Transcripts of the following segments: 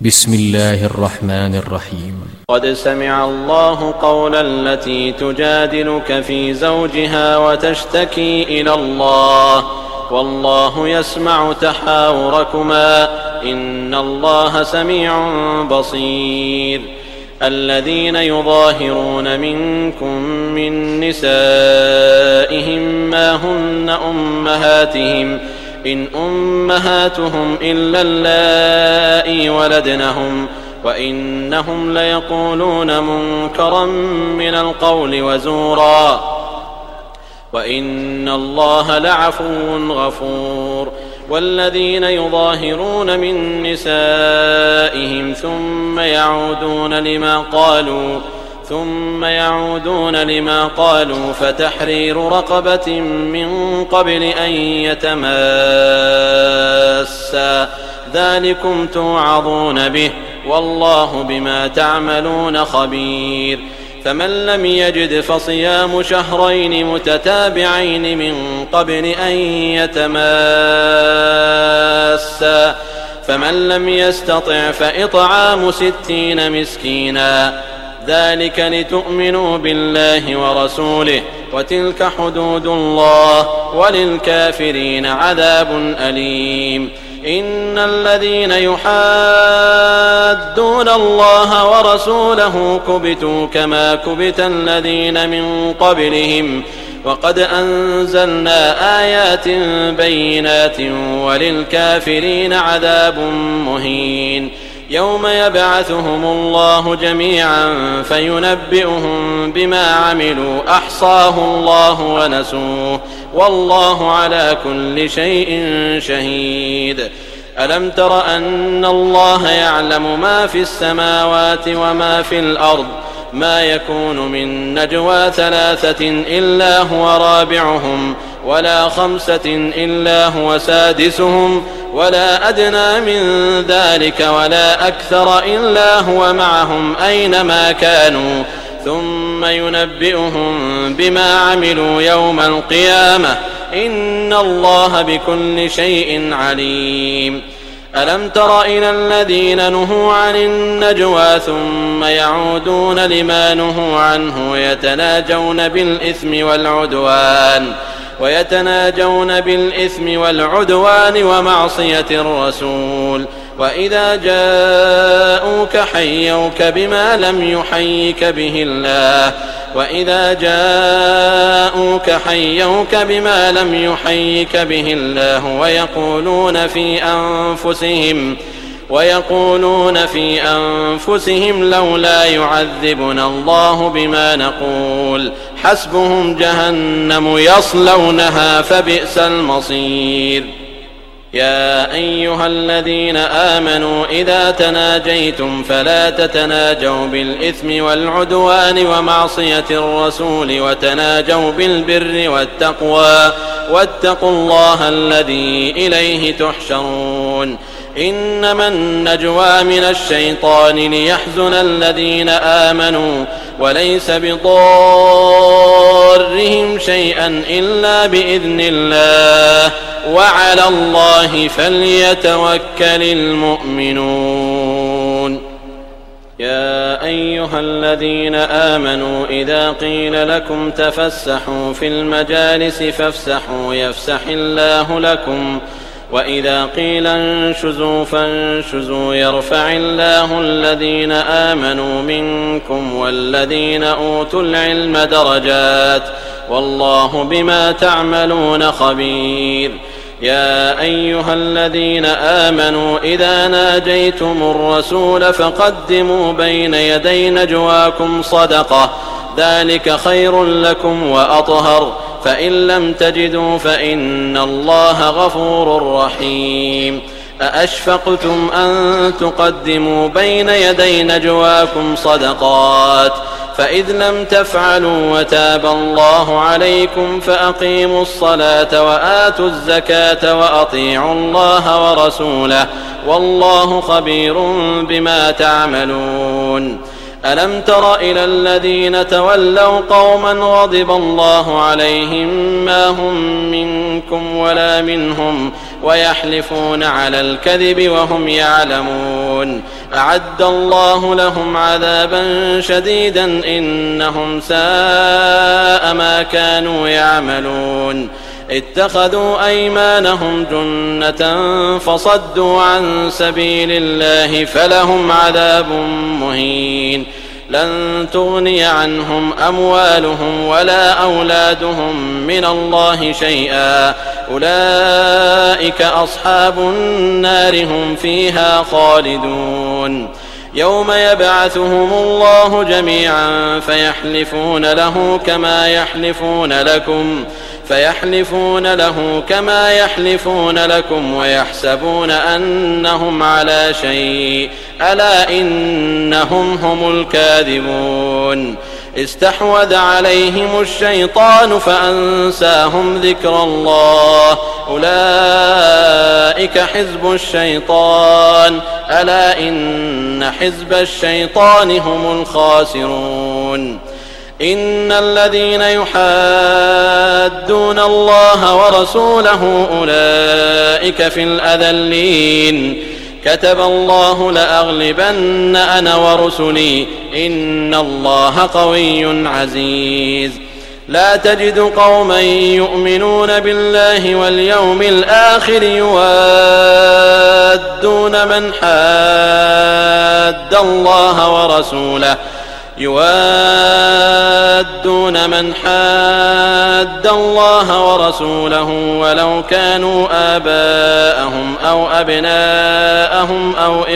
بسم الله الرحمن الرحيم. قد سمع الله قول التي تجادلك في زوجها وتشتكي إلى الله والله يسمع تحاوركما إن الله سميع بصير. الذين يظاهرون منكم من نسائهم ما هن أمهاتهم إن أمهاتهم إلا اللائي ولدنهم وإنهم ليقولون منكرا من القول وزورا وإن الله لعفو غفور. والذين يظاهرون من نسائهم ثم يعودون لما قالوا فتحرير رقبة من قبل أن يتماسا ذلكم توعظون به والله بما تعملون خبير. فمن لم يجد فصيام شهرين متتابعين من قبل أن يتماسا فمن لم يستطع فإطعام 60 مسكينا ذلك لتؤمنوا بالله ورسوله وتلك حدود الله وللكافرين عذاب أليم. إن الذين يحادون الله ورسوله كبتوا كما كبت الذين من قبلهم وقد أنزلنا آيات بينات وللكافرين عذاب مهين. يوم يبعثهم الله جميعا فينبئهم بما عملوا أحصاه الله ونسوه والله على كل شيء شهيد. ألم تر أن الله يعلم ما في السماوات وما في الأرض ما يكون من نجوى 3 إلا هو رابعهم ولا 5 إلا هو سادسهم ولا أدنى من ذلك ولا أكثر إلا هو معهم أينما كانوا ثم ينبئهم بما عملوا يوم القيامة إن الله بكل شيء عليم. ألم تر إلى الذين نهوا عن النجوى ثم يعودون لما نهوا عنه ويتناجون بالإثم والعدوان ومعصية الرسول وإذا جاءوك حيوك بما لم يحيك به الله ويقولون في أنفسهم لولا يعذبنا الله بما نقول حسبهم جهنم يصلونها فبئس المصير. يا أيها الذين آمنوا إذا تناجيتم فلا تتناجوا بالإثم والعدوان ومعصية الرسول وتناجوا بالبر والتقوى واتقوا الله الذي إليه تحشرون. إنما النجوى من الشيطان ليحزن الذين آمنوا وليس بضارهم شيئا إلا بإذن الله وعلى الله فليتوكل المؤمنون. يا أيها الذين آمنوا إذا قيل لكم تفسحوا في المجالس فافسحوا يفسح الله لكم وإذا قيل انشزوا فانشزوا يرفع الله الذين آمنوا منكم والذين أوتوا العلم درجات والله بما تعملون خبير. يا أيها الذين آمنوا إذا ناجيتم الرسول فقدموا بين يدي نجواكم صدقة ذلك خير لكم وأطهر فإن لم تجدوا فإن الله غفور رحيم. أأشفقتم أن تقدموا بين يدي نجواكم صدقات فإذ لم تفعلوا وتاب الله عليكم فأقيموا الصلاة وآتوا الزكاة وأطيعوا الله ورسوله والله خبير بما تعملون. ألم تر إلى الذين تولوا قوما غضب الله عليهم ما هم منكم ولا منهم ويحلفون على الكذب وهم يعلمون أعد الله لهم عذابا شديدا إنهم ساء ما كانوا يعملون اتخذوا أيمانهم جنة فصدوا عن سبيل الله فلهم عذاب مهين لن تغني عنهم أموالهم ولا أولادهم من الله شيئا أولئك أصحاب النار هم فيها خالدون يوم يبعثهم الله جميعا فيحلفون له كما يحلفون لكم ويحسبون أنهم على شيء ألا إنهم هم الكاذبون استحوذ عليهم الشيطان فأنساهم ذكر الله أولئك حزب الشيطان ألا إن حزب الشيطان هم الخاسرون إن الذين يحادون الله ورسوله أولئك في الأذلين كتب الله لأغلبن أنا ورسلي إن الله قوي عزيز لا تجد قوما يؤمنون بالله واليوم الآخر يوادون من حاد الله ورسوله ولو كانوا آباءهم أو أبناءهم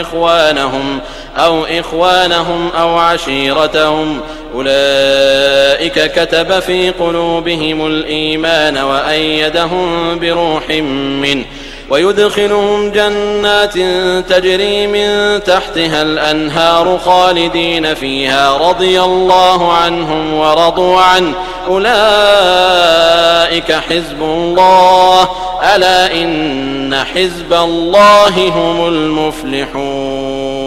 أو إخوانهم أو عشيرتهم أولئك كتب في قلوبهم الإيمان وأيدهم بروح منه ويدخلهم جنات تجري من تحتها الأنهار خالدين فيها رضي الله عنهم ورضوا عنه أولئك حزب الله ألا إن حزب الله هم المفلحون.